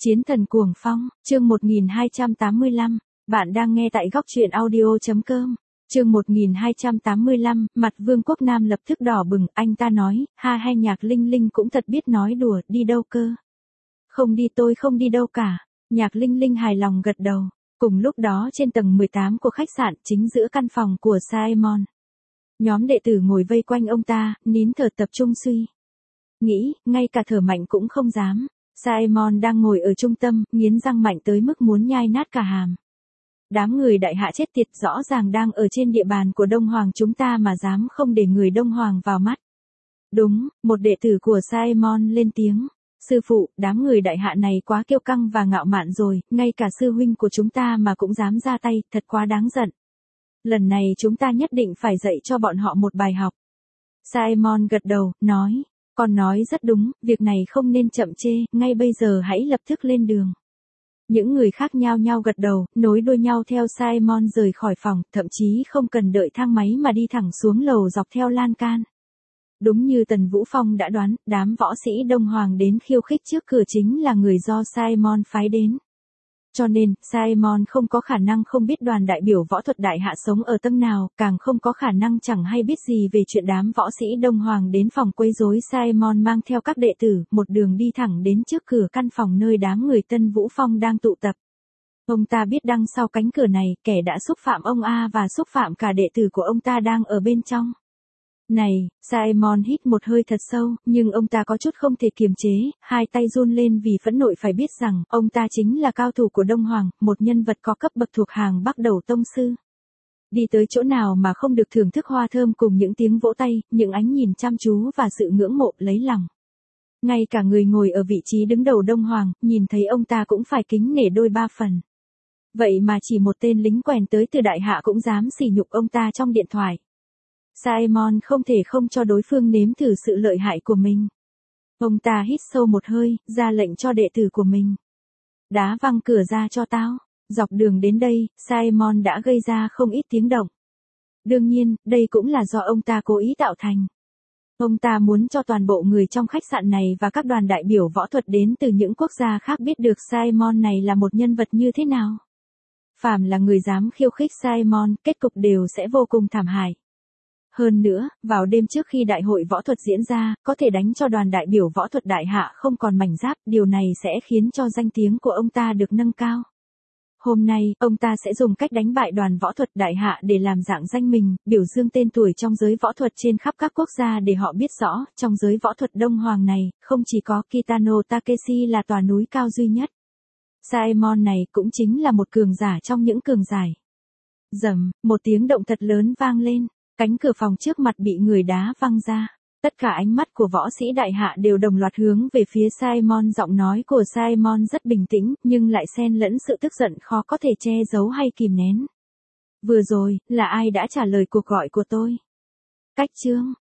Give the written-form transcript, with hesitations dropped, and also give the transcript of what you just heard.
Chiến thần cuồng phong, chương 1285, bạn đang nghe tại góc truyện audio.com. Chương 1285, mặt Vương Quốc Nam lập tức đỏ bừng, anh ta nói, hay Nhạc Linh Linh cũng thật biết nói đùa, đi đâu cơ? Không đi, tôi không đi đâu cả. Nhạc Linh Linh hài lòng gật đầu. Cùng lúc đó trên tầng 18 của khách sạn, chính giữa căn phòng của Simon, nhóm đệ tử ngồi vây quanh ông ta, nín thở tập trung suy nghĩ, ngay cả thở mạnh cũng không dám. Simon đang ngồi ở trung tâm, nghiến răng mạnh tới mức muốn nhai nát cả hàm. Đám người đại hạ chết tiệt, rõ ràng đang ở trên địa bàn của Đông Hoàng chúng ta mà dám không để người Đông Hoàng vào mắt. Đúng, một đệ tử của Simon lên tiếng. Sư phụ, đám người đại hạ này quá kiêu căng và ngạo mạn rồi, ngay cả sư huynh của chúng ta mà cũng dám ra tay, thật quá đáng giận. Lần này chúng ta nhất định phải dạy cho bọn họ một bài học. Simon gật đầu, nói. Con nói rất đúng, việc này không nên chậm chê, ngay bây giờ hãy lập tức lên đường. Những người khác nhao nhao gật đầu, nối đuôi nhau theo Simon rời khỏi phòng, thậm chí không cần đợi thang máy mà đi thẳng xuống lầu dọc theo lan can. Đúng như Tần Vũ Phong đã đoán, đám võ sĩ Đông Hoàng đến khiêu khích trước cửa chính là người do Simon phái đến. Cho nên, Simon không có khả năng không biết đoàn đại biểu võ thuật đại hạ sống ở tầng nào, càng không có khả năng chẳng hay biết gì về chuyện đám võ sĩ Đông Hoàng đến phòng quấy rối. Simon mang theo các đệ tử, một đường đi thẳng đến trước cửa căn phòng nơi đám người Tân Vũ Phong đang tụ tập. Ông ta biết đằng sau cánh cửa này, kẻ đã xúc phạm ông A và xúc phạm cả đệ tử của ông ta đang ở bên trong. Này, Simon hít một hơi thật sâu, nhưng ông ta có chút không thể kiềm chế, hai tay run lên vì phẫn nộ. Phải biết rằng, ông ta chính là cao thủ của Đông Hoàng, một nhân vật có cấp bậc thuộc hàng Bắc Đầu Tông Sư. Đi tới chỗ nào mà không được thưởng thức hoa thơm cùng những tiếng vỗ tay, những ánh nhìn chăm chú và sự ngưỡng mộ lấy lòng. Ngay cả người ngồi ở vị trí đứng đầu Đông Hoàng, nhìn thấy ông ta cũng phải kính nể đôi ba phần. Vậy mà chỉ một tên lính quèn tới từ đại hạ cũng dám sỉ nhục ông ta trong điện thoại. Simon không thể không cho đối phương nếm thử sự lợi hại của mình. Ông ta hít sâu một hơi, ra lệnh cho đệ tử của mình. Đá văng cửa ra cho tao. Dọc đường đến đây, Simon đã gây ra không ít tiếng động. Đương nhiên, đây cũng là do ông ta cố ý tạo thành. Ông ta muốn cho toàn bộ người trong khách sạn này và các đoàn đại biểu võ thuật đến từ những quốc gia khác biết được Simon này là một nhân vật như thế nào. Phàm là người dám khiêu khích Simon, kết cục đều sẽ vô cùng thảm hại. Hơn nữa, vào đêm trước khi đại hội võ thuật diễn ra, có thể đánh cho đoàn đại biểu võ thuật đại hạ không còn mảnh giáp, điều này sẽ khiến cho danh tiếng của ông ta được nâng cao. Hôm nay, ông ta sẽ dùng cách đánh bại đoàn võ thuật đại hạ để làm rạng danh mình, biểu dương tên tuổi trong giới võ thuật trên khắp các quốc gia để họ biết rõ, trong giới võ thuật Đông Hoàng này, không chỉ có Kitano Takeshi là tòa núi cao duy nhất. Simon này cũng chính là một cường giả trong những cường giải. Rầm, một tiếng động thật lớn vang lên. Cánh cửa phòng trước mặt bị người đá văng ra. Tất cả ánh mắt của võ sĩ đại hạ đều đồng loạt hướng về phía Simon. Giọng nói của Simon rất bình tĩnh, nhưng lại xen lẫn sự tức giận khó có thể che giấu hay kìm nén. Vừa rồi, là ai đã trả lời cuộc gọi của tôi? Cách chương,